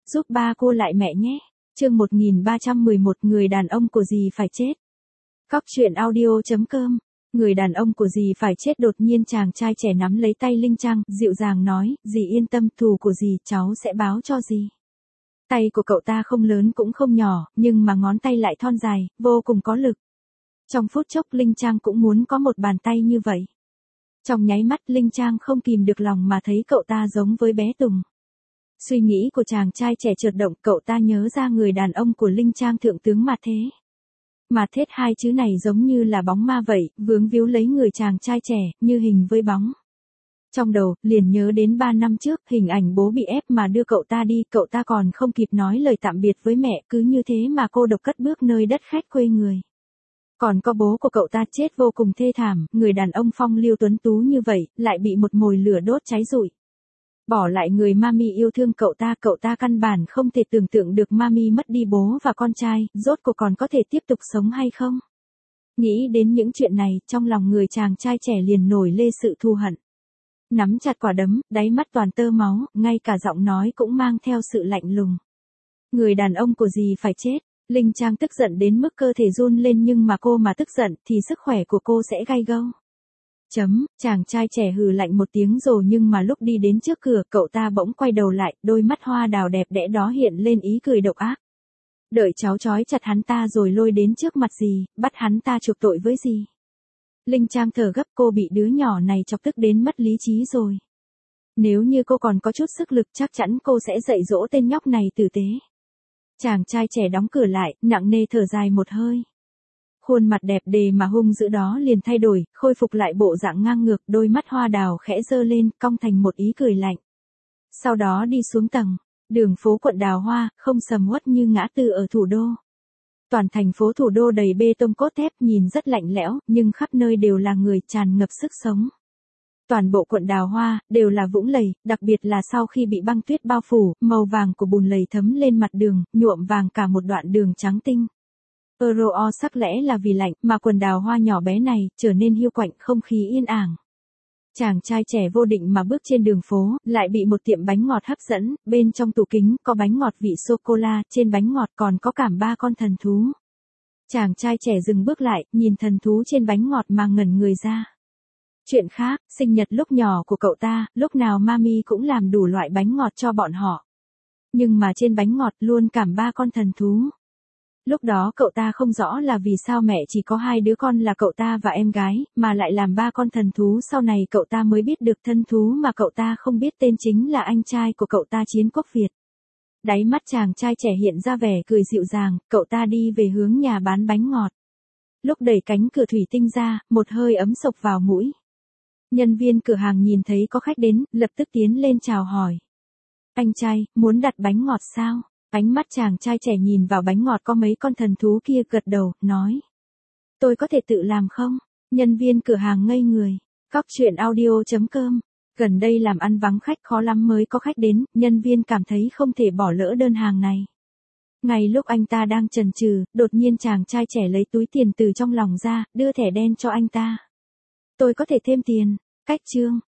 giúp ba cô lại mẹ nhé. Chương 1311 người đàn ông của dì phải chết. Cóc truyện audio.com. Người đàn ông của dì phải chết. Đột nhiên chàng trai trẻ nắm lấy tay Linh Trang, dịu dàng nói, dì yên tâm, thù của dì cháu sẽ báo cho dì. Tay của cậu ta không lớn cũng không nhỏ, nhưng mà ngón tay lại thon dài, vô cùng có lực. Trong phút chốc Linh Trang cũng muốn có một bàn tay như vậy. Trong nháy mắt Linh Trang không kìm được lòng mà thấy cậu ta giống với bé Tùng. Suy nghĩ của chàng trai trẻ chợt động, cậu ta nhớ ra người đàn ông của Linh Trang thượng tướng Mạt Thế. Mạt Thế, hai chữ này giống như là bóng ma vậy, vướng víu lấy người chàng trai trẻ, như hình với bóng. Trong đầu, liền nhớ đến 3 năm trước, hình ảnh bố bị ép mà đưa cậu ta đi, cậu ta còn không kịp nói lời tạm biệt với mẹ, cứ như thế mà cô độc cất bước nơi đất khách quê người. Còn có bố của cậu ta chết vô cùng thê thảm, người đàn ông phong lưu tuấn tú như vậy, lại bị một mồi lửa đốt cháy rụi. Bỏ lại người mami yêu thương cậu ta căn bản không thể tưởng tượng được mami mất đi bố và con trai, rốt cuộc còn có thể tiếp tục sống hay không. Nghĩ đến những chuyện này, trong lòng người chàng trai trẻ liền nổi lên sự thù hận. Nắm chặt quả đấm, đáy mắt toàn tơ máu, ngay cả giọng nói cũng mang theo sự lạnh lùng. Người đàn ông của dì phải chết. Linh Trang tức giận đến mức cơ thể run lên, nhưng mà cô mà tức giận thì sức khỏe của cô sẽ gay gâu. Chàng trai trẻ hừ lạnh một tiếng rồi, nhưng mà lúc đi đến trước cửa, cậu ta bỗng quay đầu lại, đôi mắt hoa đào đẹp đẽ đó hiện lên ý cười độc ác. Đợi cháu trói chặt hắn ta rồi lôi đến trước mặt dì, bắt hắn ta chuộc tội với dì. Linh Trang thở gấp, cô bị đứa nhỏ này chọc tức đến mất lý trí rồi. Nếu như cô còn có chút sức lực chắc chắn cô sẽ dạy dỗ tên nhóc này tử tế. Chàng trai trẻ đóng cửa lại, nặng nề thở dài một hơi. Khuôn mặt đẹp đẽ mà hung dữ đó liền thay đổi, khôi phục lại bộ dạng ngang ngược, đôi mắt hoa đào khẽ giơ lên, cong thành một ý cười lạnh. Sau đó đi xuống tầng, đường phố quận Đào Hoa, không sầm uất như ngã tư ở thủ đô. Toàn thành phố thủ đô đầy bê tông cốt thép, nhìn rất lạnh lẽo, nhưng khắp nơi đều là người, tràn ngập sức sống. Toàn bộ quận Đào Hoa đều là vũng lầy, đặc biệt là sau khi bị băng tuyết bao phủ, màu vàng của bùn lầy thấm lên mặt đường, nhuộm vàng cả một đoạn đường trắng tinh. Sắc lẽ là vì lạnh, mà quần Đào Hoa nhỏ bé này trở nên hiu quạnh, không khí yên àng. Chàng trai trẻ vô định mà bước trên đường phố, lại bị một tiệm bánh ngọt hấp dẫn, bên trong tủ kính có bánh ngọt vị sô-cô-la, trên bánh ngọt còn có cả 3 con thần thú. Chàng trai trẻ dừng bước lại, nhìn thần thú trên bánh ngọt mà ngẩn người ra. Chuyện khác, sinh nhật lúc nhỏ của cậu ta, lúc nào mami cũng làm đủ loại bánh ngọt cho bọn họ. Nhưng mà trên bánh ngọt luôn cảm 3 con thần thú. Lúc đó cậu ta không rõ là vì sao mẹ chỉ có 2 đứa con là cậu ta và em gái, mà lại làm 3 con thần thú. Sau này cậu ta mới biết được thân thú mà cậu ta không biết tên chính là anh trai của cậu ta, Chiến Quốc Việt. Đáy mắt chàng trai trẻ hiện ra vẻ cười dịu dàng, cậu ta đi về hướng nhà bán bánh ngọt. Lúc đẩy cánh cửa thủy tinh ra, một hơi ấm sộc vào mũi. Nhân viên cửa hàng nhìn thấy có khách đến, lập tức tiến lên chào hỏi. Anh trai, muốn đặt bánh ngọt sao? Ánh mắt chàng trai trẻ nhìn vào bánh ngọt có mấy con thần thú kia, gật đầu, nói. Tôi có thể tự làm không? Nhân viên cửa hàng ngây người. Cóc truyện audio.com. Gần đây làm ăn vắng khách, khó lắm mới có khách đến, nhân viên cảm thấy không thể bỏ lỡ đơn hàng này. Ngay lúc anh ta đang chần chừ, đột nhiên chàng trai trẻ lấy túi tiền từ trong lòng ra, đưa thẻ đen cho anh ta. Tôi có thể thêm tiền. Cách chương.